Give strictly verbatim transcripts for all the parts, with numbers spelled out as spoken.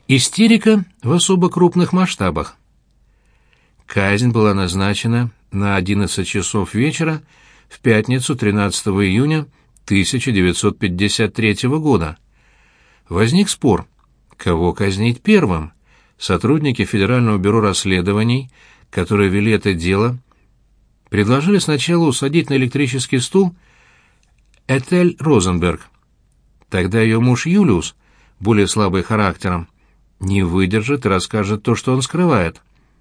Истерика в особо крупных масштабах. Казнь была назначена на одиннадцать часов вечера в пятницу тринадцатого июня тысяча девятьсот пятьдесят третьего года. Возник спор, кого казнить первым. Сотрудники Федерального бюро расследований, которые вели это дело, предложили сначала усадить на электрический стул Этель Розенберг. Тогда ее муж Юлиус, более слабый характером, не выдержит и расскажет то, что он скрывает.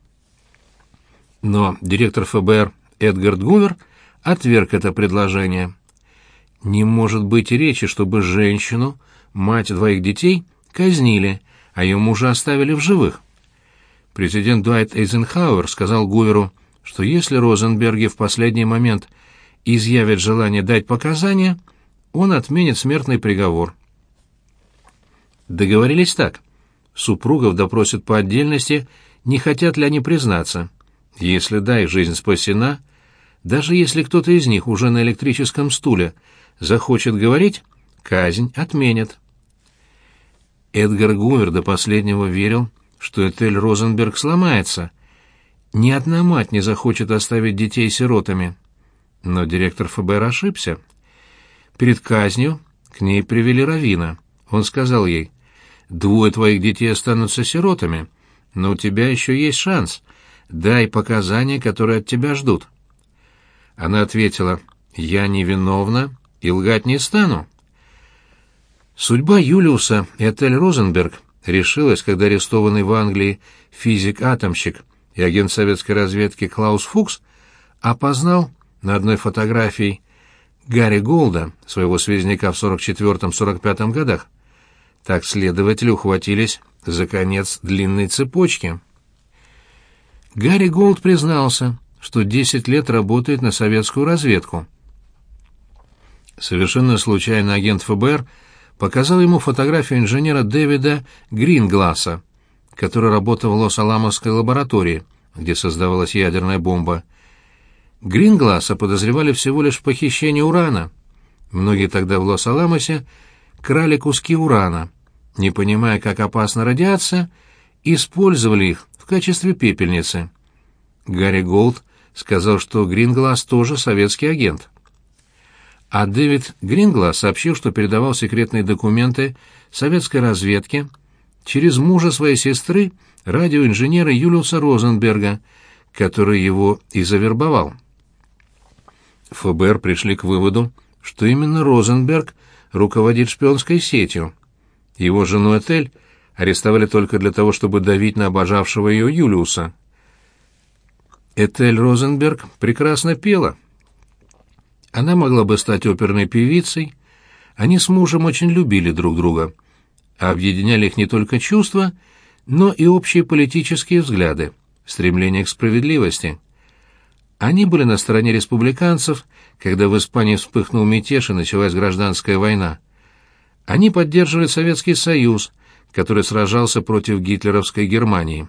Но директор эф бэ эр Эдгард Гувер отверг это предложение. Не может быть и речи, чтобы женщину, мать двоих детей, казнили, а ее мужа оставили в живых. Президент Дуайт Эйзенхауэр сказал Гуверу, что если Розенберги в последний момент изъявят желание дать показания, он отменит смертный приговор. Договорились так. Супругов допросят по отдельности, не хотят ли они признаться. Если да, их жизнь спасена. Даже если кто-то из них уже на электрическом стуле захочет говорить, казнь отменят. Эдгар Гувер до последнего верил, что Этель Розенберг сломается. Ни одна мать не захочет оставить детей сиротами. Но директор эф бэ эр ошибся. Перед казнью к ней привели раввина. Он сказал ей: «Двое твоих детей останутся сиротами, но у тебя еще есть шанс. Дай показания, которые от тебя ждут». Она ответила: «Я невиновна и лгать не стану». Судьба Юлиуса и Этель Розенберг решилась, когда арестованный в Англии физик-атомщик и агент советской разведки Клаус Фукс опознал на одной фотографии Гарри Голда, своего связняка в сорок четвёртом — сорок пятом годах. Так следователи ухватились за конец длинной цепочки. Гарри Голд признался, что десять лет работает на советскую разведку. Совершенно случайно агент эф бэ эр показал ему фотографию инженера Дэвида Грингласа, который работал в Лос-Аламосской лаборатории, где создавалась ядерная бомба. Грингласа подозревали всего лишь в похищении урана. Многие тогда в Лос-Аламосе крали куски урана, не понимая, как опасна радиация, использовали их в качестве пепельницы. Гарри Голд сказал, что Гринглас тоже советский агент. А Дэвид Гринглас сообщил, что передавал секретные документы советской разведке через мужа своей сестры, радиоинженера Юлиуса Розенберга, который его и завербовал. эф бэ эр пришли к выводу, что именно Розенберг руководит шпионской сетью. Его жену Этель арестовали только для того, чтобы давить на обожавшего ее Юлиуса. Этель Розенберг прекрасно пела. Она могла бы стать оперной певицей. Они с мужем очень любили друг друга. Объединяли их не только чувства, но и общие политические взгляды, стремление к справедливости. Они были на стороне республиканцев, когда в Испании вспыхнул мятеж и началась гражданская война. Они поддерживали Советский Союз, который сражался против гитлеровской Германии.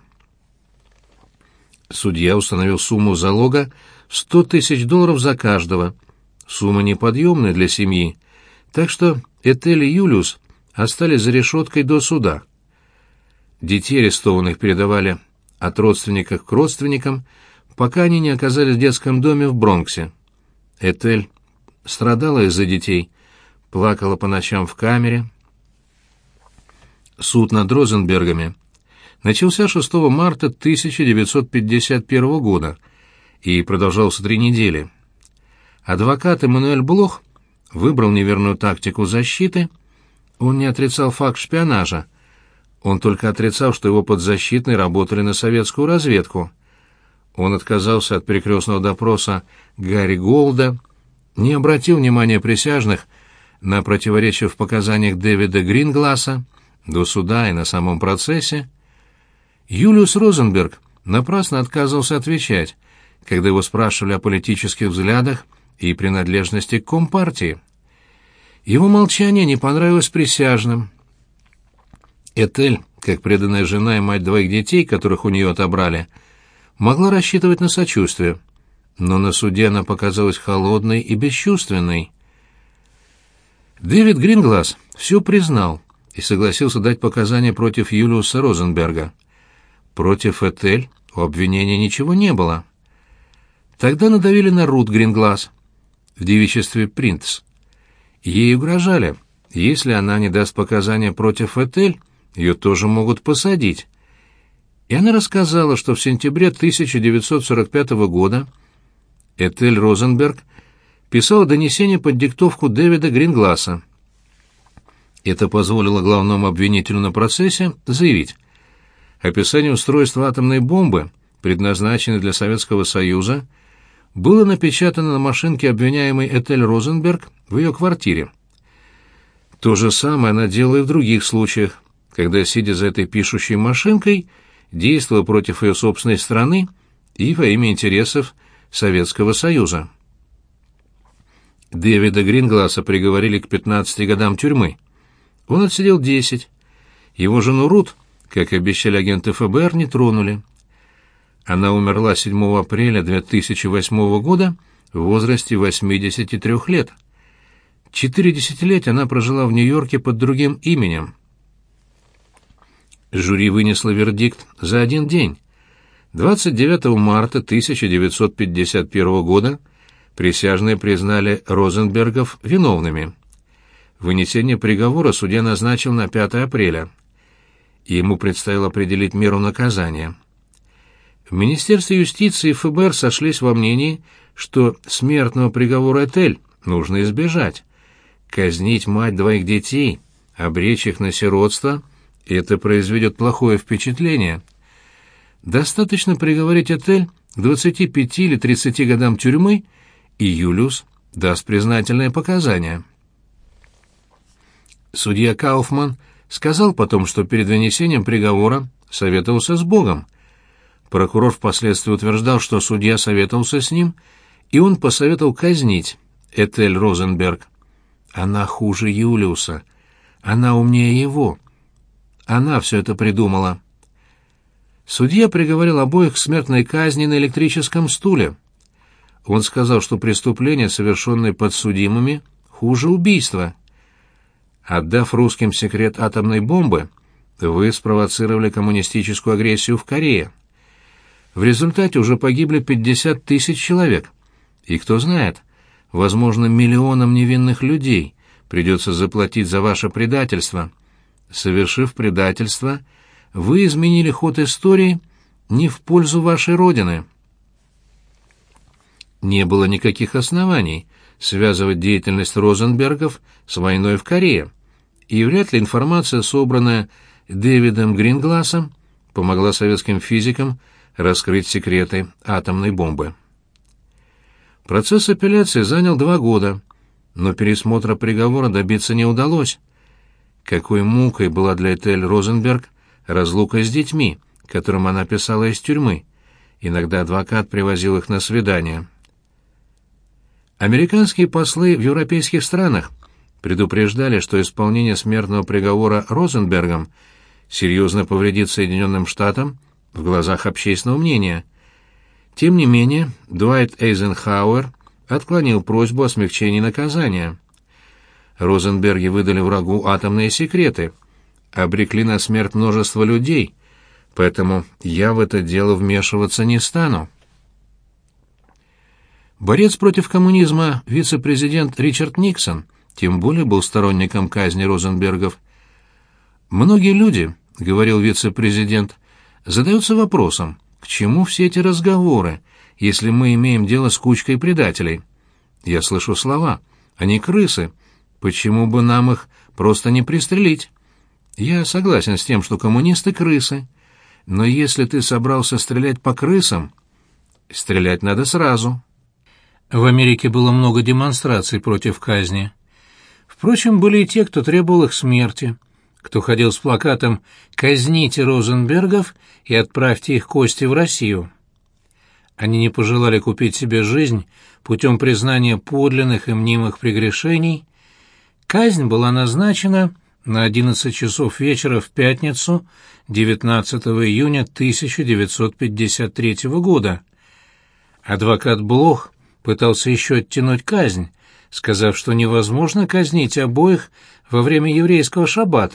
Судья установил сумму залога в сто тысяч долларов за каждого. Сумма неподъемная для семьи, так что Этель и Юлиус остались за решеткой до суда. Детей арестованных передавали от родственников к родственникам, пока они не оказались в детском доме в Бронксе. Этель страдала из-за детей, плакала по ночам в камере. Суд над Розенбергами начался шестого марта тысяча девятьсот пятьдесят первого года и продолжался три недели. Адвокат Эммануэль Блох выбрал неверную тактику защиты. Он не отрицал факт шпионажа. Он только отрицал, что его подзащитные работали на советскую разведку. Он отказался от перекрестного допроса Гарри Голда, не обратил внимания присяжных на противоречия в показаниях Дэвида Грингласа до суда и на самом процессе. Юлиус Розенберг напрасно отказывался отвечать, когда его спрашивали о политических взглядах и принадлежности к Компартии. Его молчание не понравилось присяжным. Этель, как преданная жена и мать двоих детей, которых у нее отобрали, могла рассчитывать на сочувствие, но на суде она показалась холодной и бесчувственной. Дэвид Гринглас все признал и согласился дать показания против Юлиуса Розенберга. Против Этель у обвинения ничего не было. Тогда надавили на Рут Гринглас в девичестве Принц. Ей угрожали: если она не даст показания против Этель, ее тоже могут посадить. И она рассказала, что в сентябре тысяча девятьсот сорок пятого года Этель Розенберг писала донесение под диктовку Дэвида Грингласа. Это позволило главному обвинителю на процессе заявить: описание устройства атомной бомбы, предназначенной для Советского Союза, было напечатано на машинке обвиняемой Этель Розенберг в ее квартире. То же самое она делала и в других случаях, когда, сидя за этой пишущей машинкой, действовала против ее собственной страны и во имя интересов Советского Союза. Дэвида Грингласа приговорили к пятнадцати годам тюрьмы. Он отсидел десять. Его жену Рут, как и обещали агенты ФБР, не тронули. Она умерла седьмого апреля две тысячи восьмого года в возрасте восьмидесяти трёх лет. Четыре десятилетия она прожила в Нью-Йорке под другим именем. Жюри вынесло вердикт за один день. двадцать девятого марта тысяча девятьсот пятьдесят первого года присяжные признали Розенбергов виновными. Вынесение приговора судья назначил на пятое апреля. Ему предстояло определить меру наказания. В Министерстве юстиции и ФБР сошлись во мнении, что смертного приговора Этель нужно избежать. Казнить мать двоих детей, обречь их на сиротство — это произведет плохое впечатление. Достаточно приговорить Этель к двадцати пяти или тридцати годам тюрьмы, и Юлиус даст признательные показания. Судья Кауфман сказал потом, что перед вынесением приговора советовался с Богом. Прокурор впоследствии утверждал, что судья советовался с ним, и он посоветовал казнить Этель Розенберг. Она хуже Юлиуса. Она умнее его. Она все это придумала. Судья приговорил обоих к смертной казни на электрическом стуле. Он сказал, что преступления, совершенные подсудимыми, хуже убийства. Отдав русским секрет атомной бомбы, вы спровоцировали коммунистическую агрессию в Корее. В результате уже погибли пятьдесят тысяч человек. И кто знает, возможно, миллионам невинных людей придется заплатить за ваше предательство. Совершив предательство, вы изменили ход истории не в пользу вашей родины. Не было никаких оснований связывать деятельность Розенбергов с войной в Корее, и вряд ли информация, собранная Дэвидом Грингласом, помогла советским физикам раскрыть секреты атомной бомбы. Процесс апелляции занял два года, но пересмотра приговора добиться не удалось. Какой мукой была для Этель Розенберг разлука с детьми, которым она писала из тюрьмы. Иногда адвокат привозил их на свидания. Американские послы в европейских странах предупреждали, что исполнение смертного приговора Розенбергом серьезно повредит Соединенным Штатам в глазах общественного мнения. Тем не менее, Дуайт Эйзенхауэр отклонил просьбу о смягчении наказания. Розенберги выдали врагу атомные секреты, обрекли на смерть множество людей, поэтому я в это дело вмешиваться не стану. Борец против коммунизма вице-президент Ричард Никсон тем более был сторонником казни Розенбергов. «Многие люди, — говорил вице-президент, — задаются вопросом, к чему все эти разговоры, если мы имеем дело с кучкой предателей? Я слышу слова: они крысы, почему бы нам их просто не пристрелить? Я согласен с тем, что коммунисты — крысы, но если ты собрался стрелять по крысам, стрелять надо сразу». В Америке было много демонстраций против казни. Впрочем, были и те, кто требовал их смерти, кто ходил с плакатом «Казните Розенбергов и отправьте их кости в Россию». Они не пожелали купить себе жизнь путем признания подлинных и мнимых прегрешений. Казнь была назначена на одиннадцать часов вечера в пятницу, девятнадцатого июня тысяча девятьсот пятьдесят третьего года. Адвокат Блох пытался еще оттянуть казнь, сказав, что невозможно казнить обоих во время еврейского шаббата,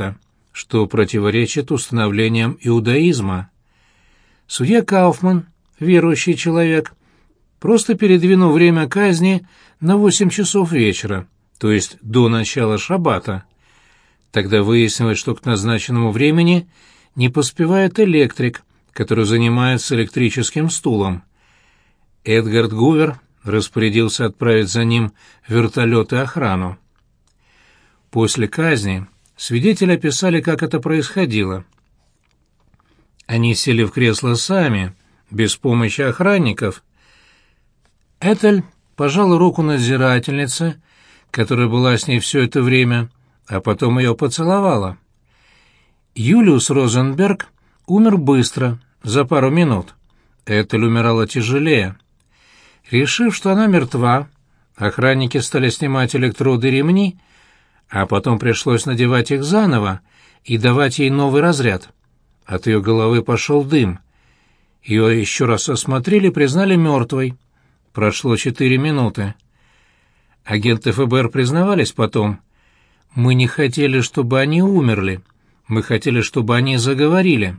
что противоречит установлениям иудаизма. Судья Кауфман, верующий человек, просто передвинул время казни на восемь часов вечера, то есть до начала шаббата. Тогда выяснилось, что к назначенному времени не поспевает электрик, который занимается электрическим стулом. Эдгард Гувер распорядился отправить за ним вертолет и охрану. После казни свидетели описали, как это происходило. Они сели в кресло сами, без помощи охранников. Этель пожала руку надзирательнице, которая была с ней все это время, а потом ее поцеловала. Юлиус Розенберг умер быстро, за пару минут. Этель умирала тяжелее. Решив, что она мертва, охранники стали снимать электроды и ремни, а потом пришлось надевать их заново и давать ей новый разряд. От ее головы пошел дым. Ее еще раз осмотрели и признали мертвой. Прошло четыре минуты. Агенты эф бэ эр признавались потом: «Мы не хотели, чтобы они умерли. Мы хотели, чтобы они заговорили».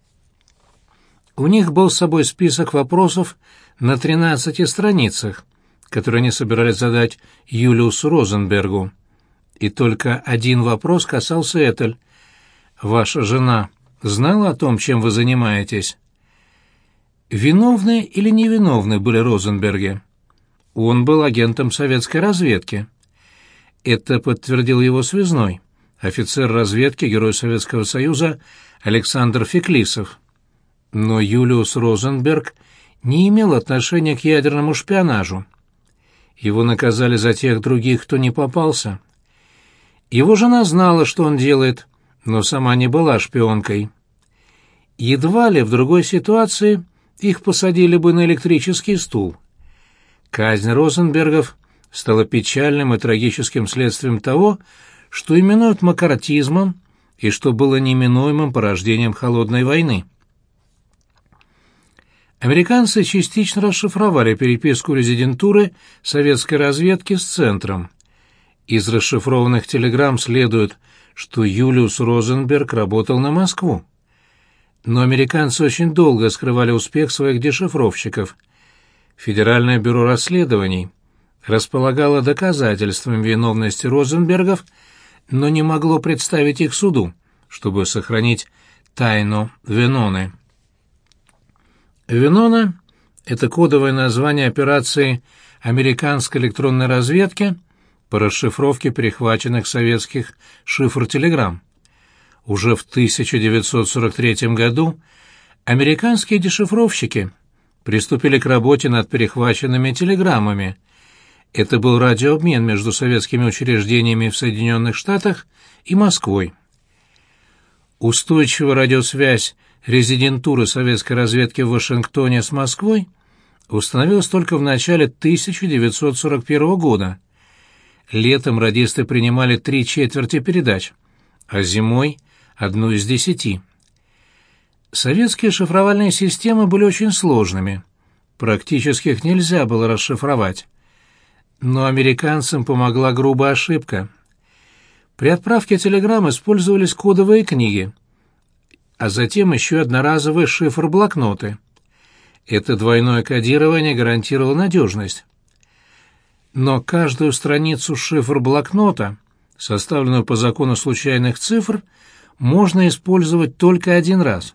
У них был с собой список вопросов на тринадцати страницах, которые они собирались задать Юлиусу Розенбергу. И только один вопрос касался Этель. «Ваша жена знала о том, чем вы занимаетесь?» Виновны или невиновны были Розенберги? Он был агентом советской разведки. Это подтвердил его связной, офицер разведки, герой Советского Союза Александр Феклисов. Но Юлиус Розенберг не имел отношения к ядерному шпионажу. Его наказали за тех других, кто не попался. Его жена знала, что он делает, но сама не была шпионкой. Едва ли в другой ситуации их посадили бы на электрический стул. Казнь Розенбергов стала печальным и трагическим следствием того, что именуют маккартизмом и что было неминуемым порождением холодной войны. Американцы частично расшифровали переписку резидентуры советской разведки с Центром. Из расшифрованных телеграмм следует, что Юлиус Розенберг работал на Москву. Но американцы очень долго скрывали успех своих дешифровщиков. Федеральное бюро расследований располагало доказательствами виновности Розенбергов, но не могло представить их суду, чтобы сохранить тайну Веноны. Венона — это кодовое название операции американской электронной разведки по расшифровке перехваченных советских шифр-телеграмм. Уже в тысяча девятьсот сорок третьем году американские дешифровщики приступили к работе над перехваченными телеграммами. Это был радиообмен между советскими учреждениями в Соединенных Штатах и Москвой. Устойчивая радиосвязь резидентуры советской разведки в Вашингтоне с Москвой установилась только в начале тысяча девятьсот сорок первого года. Летом радисты принимали три четверти передач, а зимой — одну из десяти. Советские шифровальные системы были очень сложными. Практически их нельзя было расшифровать. Но американцам помогла грубая ошибка. При отправке телеграмм использовались кодовые книги, а затем еще одноразовые шифр-блокноты. Это двойное кодирование гарантировало надежность. Но каждую страницу шифр-блокнота, составленную по закону случайных цифр, можно использовать только один раз.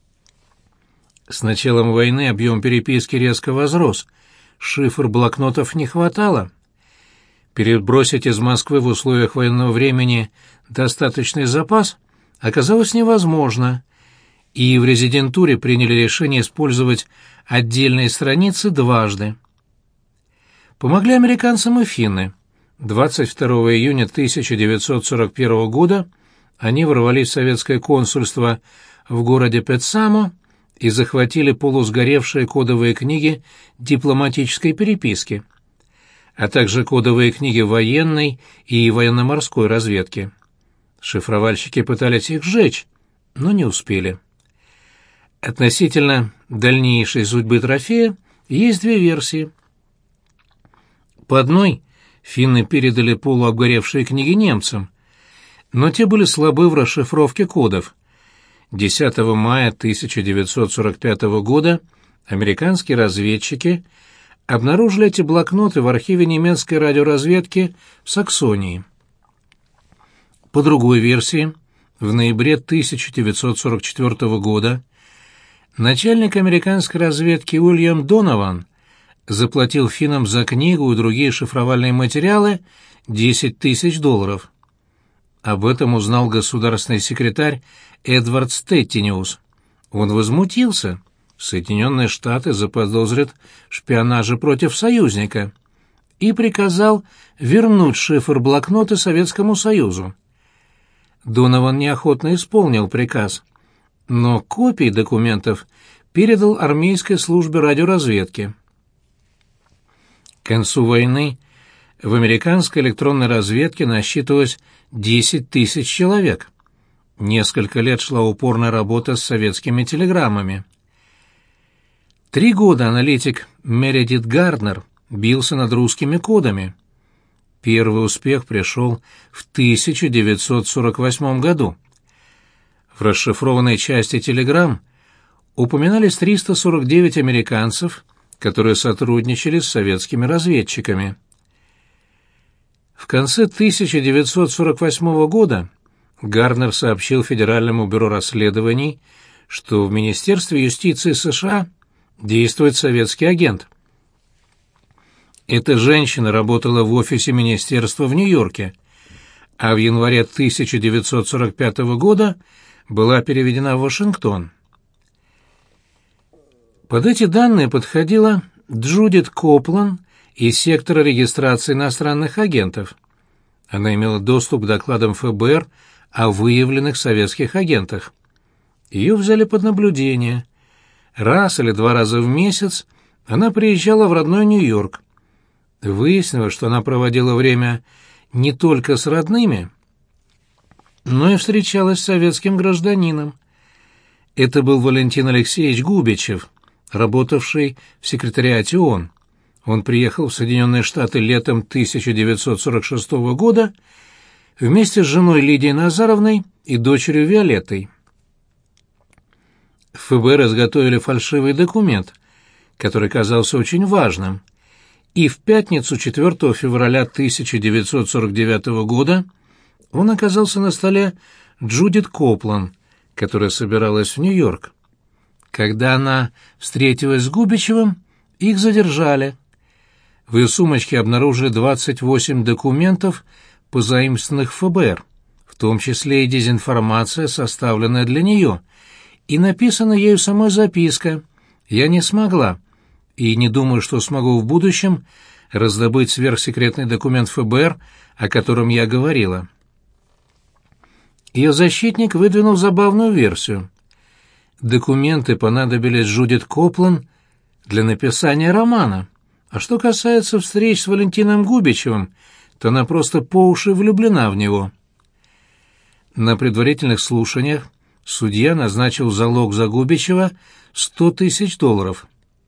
С началом войны объем переписки резко возрос, шифр блокнотов не хватало. Перебросить из Москвы в условиях военного времени достаточный запас оказалось невозможно, и в резидентуре приняли решение использовать отдельные страницы дважды. Помогли американцам и финны. двадцать второго июня тысяча девятьсот сорок первого года они ворвались в советское консульство в городе Петсамо и захватили полусгоревшие кодовые книги дипломатической переписки, а также кодовые книги военной и военно-морской разведки. Шифровальщики пытались их сжечь, но не успели. Относительно дальнейшей судьбы трофея есть две версии. По одной, финны передали полуобгоревшие книги немцам, но те были слабы в расшифровке кодов. десятого мая тысяча девятьсот сорок пятого года американские разведчики обнаружили эти блокноты в архиве немецкой радиоразведки в Саксонии. По другой версии, в ноябре тысяча девятьсот сорок четвёртого года начальник американской разведки Уильям Донован заплатил финнам за книгу и другие шифровальные материалы десять тысяч долларов. Об этом узнал государственный секретарь Эдвард Стеттиниус. Он возмутился. Соединенные Штаты заподозрят в шпионаже против союзника и приказал вернуть шифр блокнота Советскому Союзу. Донован неохотно исполнил приказ, но копии документов передал армейской службе радиоразведки. К концу войны в американской электронной разведке насчитывалось десять тысяч человек. Несколько лет шла упорная работа с советскими телеграммами. Три года аналитик Мередит Гарднер бился над русскими кодами. Первый успех пришел в тысяча девятьсот сорок восьмом году. В расшифрованной части телеграмм упоминались триста сорок девять американцев, которые сотрудничали с советскими разведчиками. В конце тысяча девятьсот сорок восьмого года Гарднер сообщил Федеральному бюро расследований, что в Министерстве юстиции США действует советский агент. Эта женщина работала в офисе министерства в Нью-Йорке, а в январе тысяча девятьсот сорок пятого года была переведена в Вашингтон. Под эти данные подходила Джудит Коплан из сектора регистрации иностранных агентов. Она имела доступ к докладам эф бэ эр о выявленных советских агентах. Ее взяли под наблюдение. Раз или два раза в месяц она приезжала в родной Нью-Йорк. Выяснилось, что она проводила время не только с родными, но и встречалась с советским гражданином. Это был Валентин Алексеевич Губичев, работавший в секретариате ООН. Он приехал в Соединенные Штаты летом тысяча девятьсот сорок шестого года вместе с женой Лидией Назаровной и дочерью Виолеттой. В эф бэ эр изготовили фальшивый документ, который казался очень важным, и в пятницу четвёртого февраля тысяча девятьсот сорок девятого года он оказался на столе Джудит Коплан, которая собиралась в Нью-Йорк. Когда она встретилась с Губичевым, их задержали. В ее сумочке обнаружили двадцать восемь документов, позаимствованных эф бэ эр, в том числе и дезинформация, составленная для нее, и написана ею самой записка «Я не смогла, и не думаю, что смогу в будущем раздобыть сверхсекретный документ эф бэ эр, о котором я говорила». Ее защитник выдвинул забавную версию. Документы понадобились Джудит Коплан для написания романа, а что касается встреч с Валентином Губичевым, то она просто по уши влюблена в него. На предварительных слушаниях судья назначил залог за Губичева сто тысяч долларов.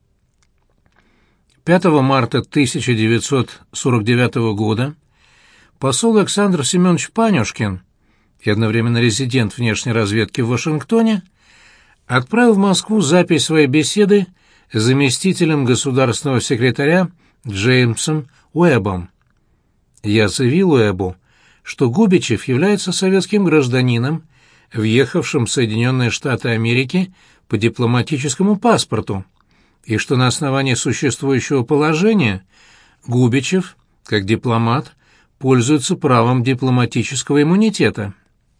пятого марта тысяча девятьсот сорок девятого года посол Александр Семенович Панюшкин и одновременно резидент внешней разведки в Вашингтоне отправил в Москву запись своей беседы с заместителем государственного секретаря Джеймсом Уэббом. Я заявил Уэббу, что Губичев является советским гражданином, въехавшим в Соединенные Штаты Америки по дипломатическому паспорту, и что на основании существующего положения Губичев, как дипломат, пользуется правом дипломатического иммунитета.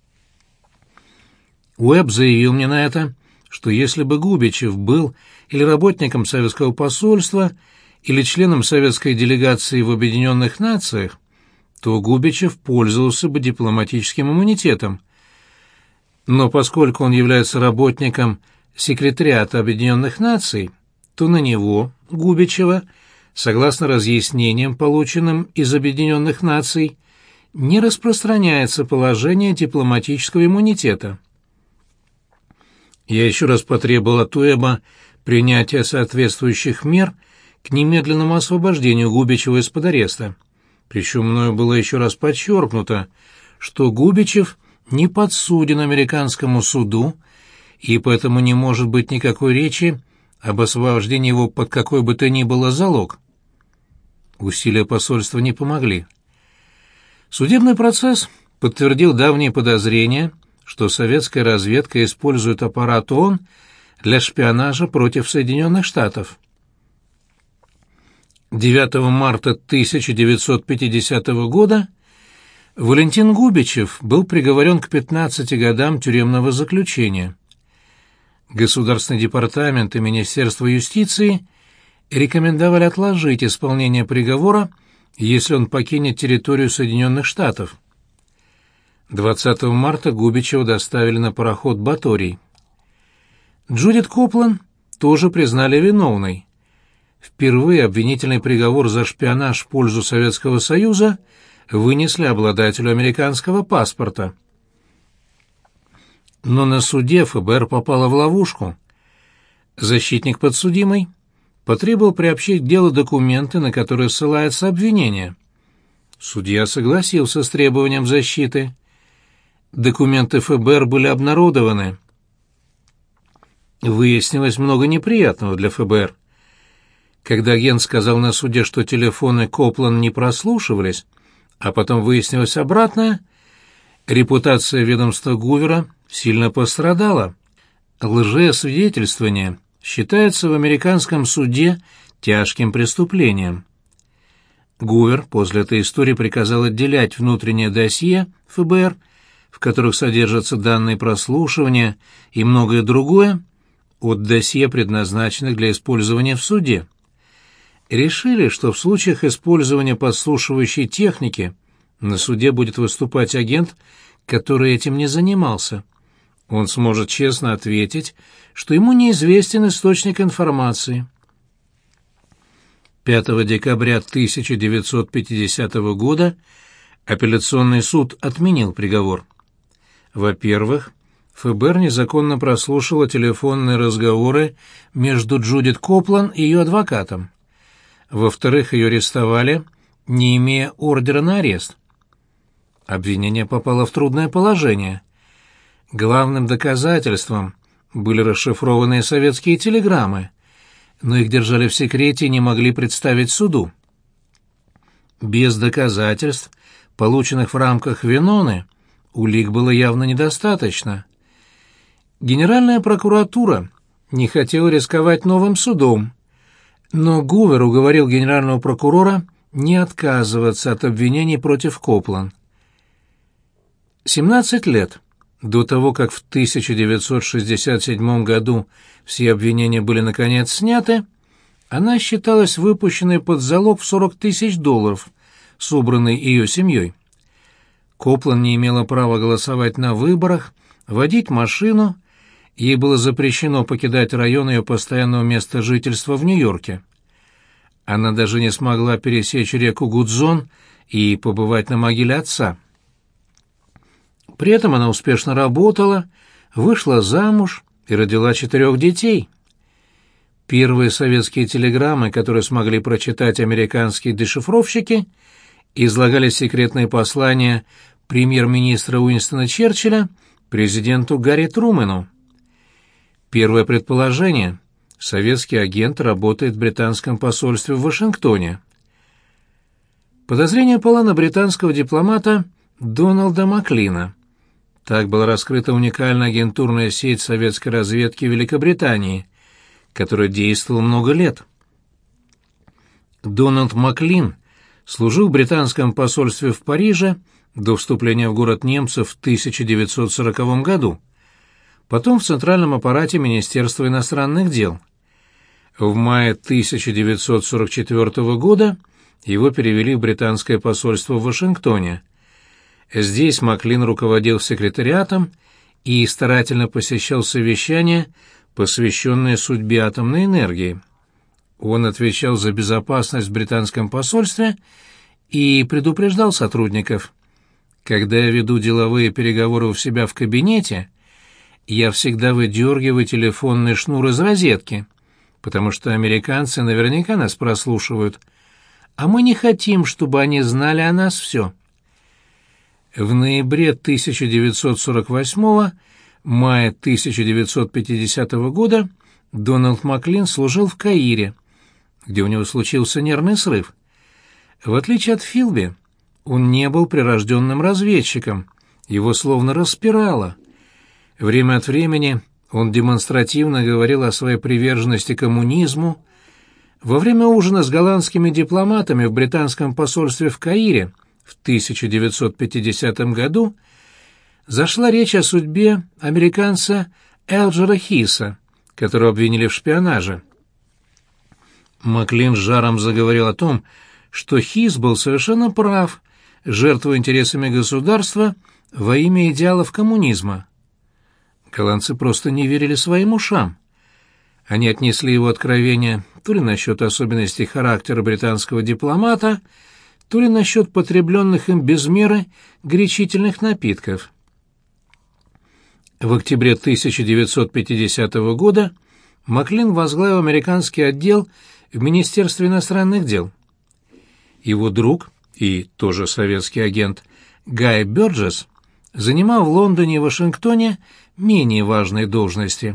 Уэбб заявил мне на это, что если бы Губичев был или работником советского посольства, или членом советской делегации в Объединенных Нациях, то Губичев пользовался бы дипломатическим иммунитетом. Но поскольку он является работником секретариата Объединенных Наций, то на него, Губичева, согласно разъяснениям, полученным из Объединенных Наций, не распространяется положение дипломатического иммунитета. Я еще раз потребовал от Уэбба принятия соответствующих мер к немедленному освобождению Губичева из-под ареста. Причем мною было еще раз подчеркнуто, что Губичев не подсуден американскому суду, и поэтому не может быть никакой речи об освобождении его под какой бы то ни было залог. Усилия посольства не помогли. Судебный процесс подтвердил давние подозрения, что советская разведка использует аппарат ООН для шпионажа против Соединенных Штатов. девятого марта тысяча девятьсот пятидесятого года Валентин Губичев был приговорен к пятнадцати годам тюремного заключения. Государственный департамент и Министерство юстиции рекомендовали отложить исполнение приговора, если он покинет территорию Соединенных Штатов. двадцатого марта Губичева доставили на пароход «Баторий». Джудит Коплан тоже признали виновной. Впервые обвинительный приговор за шпионаж в пользу Советского Союза вынесли обладателю американского паспорта. Но на суде ФБР попало в ловушку. Защитник подсудимой потребовал приобщить к делу документы, на которые ссылается обвинение. Судья согласился с требованием защиты. Документы ФБР были обнародованы. Выяснилось много неприятного для ФБР. Когда агент сказал на суде, что телефоны Коплан не прослушивались, а потом выяснилось обратное, репутация ведомства Гувера сильно пострадала. Лжесвидетельствование считается в американском суде тяжким преступлением. Гувер после этой истории приказал отделять внутреннее досье ФБР, в которых содержатся данные прослушивания и многое другое, от досье, предназначенных для использования в суде. Решили, что в случаях использования подслушивающей техники на суде будет выступать агент, который этим не занимался. Он сможет честно ответить, что ему неизвестен источник информации. пятого декабря тысяча девятьсот пятидесятого года апелляционный суд отменил приговор. Во-первых, ФБР незаконно прослушало телефонные разговоры между Джудит Коплан и ее адвокатом. Во-вторых, ее арестовали, не имея ордера на арест. Обвинение попало в трудное положение. Главным доказательством были расшифрованные советские телеграммы, но их держали в секрете и не могли представить суду. Без доказательств, полученных в рамках Веноны, улик было явно недостаточно. Генеральная прокуратура не хотела рисковать новым судом, но Гувер уговорил генерального прокурора не отказываться от обвинений против Коплан. семнадцать лет до того, как в тысяча девятьсот шестьдесят седьмом году все обвинения были наконец сняты, она считалась выпущенной под залог в сорок тысяч долларов, собранный ее семьей. Коплан не имела права голосовать на выборах, водить машину, ей было запрещено покидать район ее постоянного места жительства в Нью-Йорке. Она даже не смогла пересечь реку Гудзон и побывать на могиле отца. При этом она успешно работала, вышла замуж и родила четырех детей. Первые советские телеграммы, которые смогли прочитать американские дешифровщики, излагали секретные послания премьер-министра Уинстона Черчилля президенту Гарри Трумэну. Первое предположение — советский агент работает в британском посольстве в Вашингтоне. Подозрение пало на британского дипломата Дональда Маклина. Так была раскрыта уникальная агентурная сеть советской разведки Великобритании, которая действовала много лет. Дональд Маклин служил в британском посольстве в Париже до вступления в город немцев в тысяча девятьсот сороковом году, потом в центральном аппарате Министерства иностранных дел. В мае тысяча девятьсот сорок четвёртого года его перевели в британское посольство в Вашингтоне. Здесь Маклин руководил секретариатом и старательно посещал совещания, посвященные судьбе атомной энергии. Он отвечал за безопасность в британском посольстве и предупреждал сотрудников: «Когда я веду деловые переговоры у себя в кабинете, я всегда выдергиваю телефонный шнур из розетки, потому что американцы наверняка нас прослушивают, а мы не хотим, чтобы они знали о нас все». В ноябре тысяча девятьсот сорок восьмого, мае тысяча девятьсот пятидесятого года Дональд Маклин служил в Каире, где у него случился нервный срыв. В отличие от Филби, он не был прирожденным разведчиком, его словно распирало. Время от времени он демонстративно говорил о своей приверженности коммунизму. Во время ужина с голландскими дипломатами в британском посольстве в Каире в тысяча девятьсот пятидесятом году зашла речь о судьбе американца Элджера Хиса, которого обвинили в шпионаже. Маклин с жаром заговорил о том, что Хис был совершенно прав, жертвуя интересами государства во имя идеалов коммунизма. Голландцы просто не верили своим ушам. Они отнесли его откровения то ли насчет особенностей характера британского дипломата, то ли насчет потребленных им без меры горячительных напитков. В октябре тысяча девятьсот пятидесятого года Маклин возглавил американский отдел в Министерстве иностранных дел. Его друг и тоже советский агент Гай Бёрджесс занимал в Лондоне и Вашингтоне менее важные должности.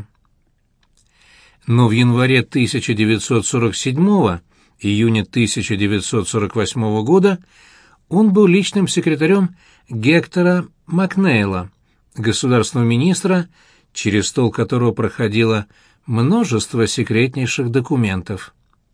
Но в январе тысяча девятьсот сорок седьмого, июне тысяча девятьсот сорок восьмого года он был личным секретарем Гектора Макнейла, государственного министра, через стол которого проходило множество секретнейших документов.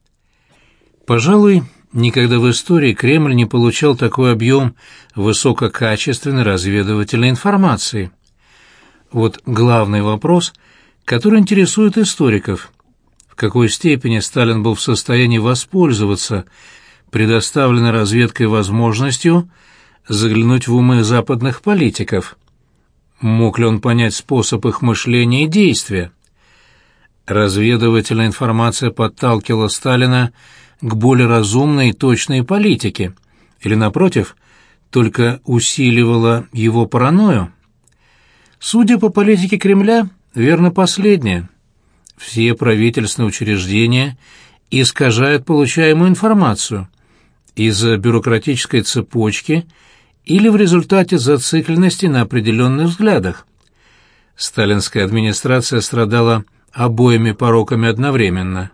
Пожалуй, никогда в истории Кремль не получал такой объем высококачественной разведывательной информации. Вот главный вопрос, который интересует историков: в какой степени Сталин был в состоянии воспользоваться предоставленной разведкой возможностью заглянуть в умы западных политиков? Мог ли он понять способ их мышления и действия? Разведывательная информация подталкивала Сталина к более разумной и точной политике, или, напротив, только усиливала его паранойю? Судя по политике Кремля, верно последнее. Все правительственные учреждения искажают получаемую информацию из-за бюрократической цепочки или в результате зацикленности на определенных взглядах. Сталинская администрация страдала обоими пороками одновременно.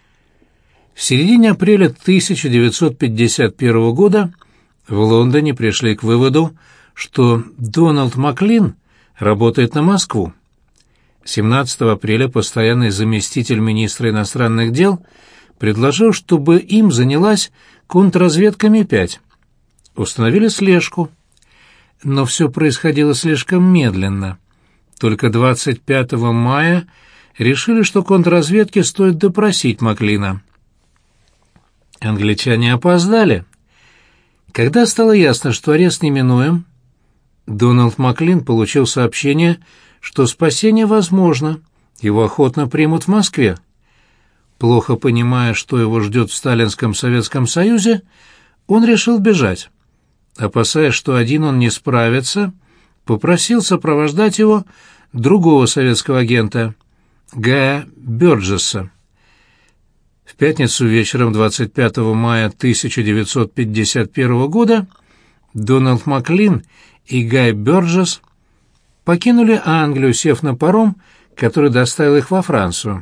В середине апреля тысяча девятьсот пятьдесят первого года в Лондоне пришли к выводу, что Дональд Маклин работает на Москву. семнадцатого апреля постоянный заместитель министра иностранных дел предложил, чтобы им занялась контрразведка Ми пять. Установили слежку. Но все происходило слишком медленно. Только двадцать пятого мая решили, что контрразведке стоит допросить Маклина. Англичане опоздали. Когда стало ясно, что арест неминуем, Дональд Маклин получил сообщение, что спасение возможно, его охотно примут в Москве. Плохо понимая, что его ждет в Сталинском Советском Союзе, он решил бежать. Опасаясь, что один он не справится, попросил сопровождать его другого советского агента, Гая Бёрджесса. В пятницу вечером двадцать пятого мая тысяча девятьсот пятьдесят первого года Дональд Маклин и Гай Бёрджесс покинули Англию, сев на паром, который доставил их во Францию.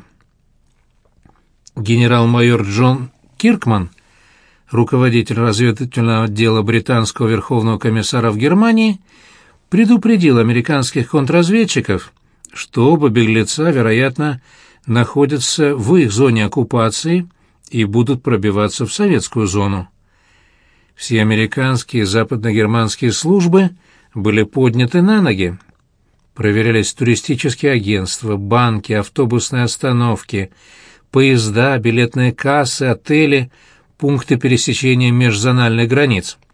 Генерал-майор Джон Киркман, руководитель разведывательного отдела британского верховного комиссара в Германии, предупредил американских контрразведчиков, что оба беглеца, вероятно, находятся в их зоне оккупации и будут пробиваться в советскую зону. Все американские и западногерманские службы были подняты на ноги. Проверялись туристические агентства, банки, автобусные остановки, поезда, билетные кассы, отели, пункты пересечения межзональных границ.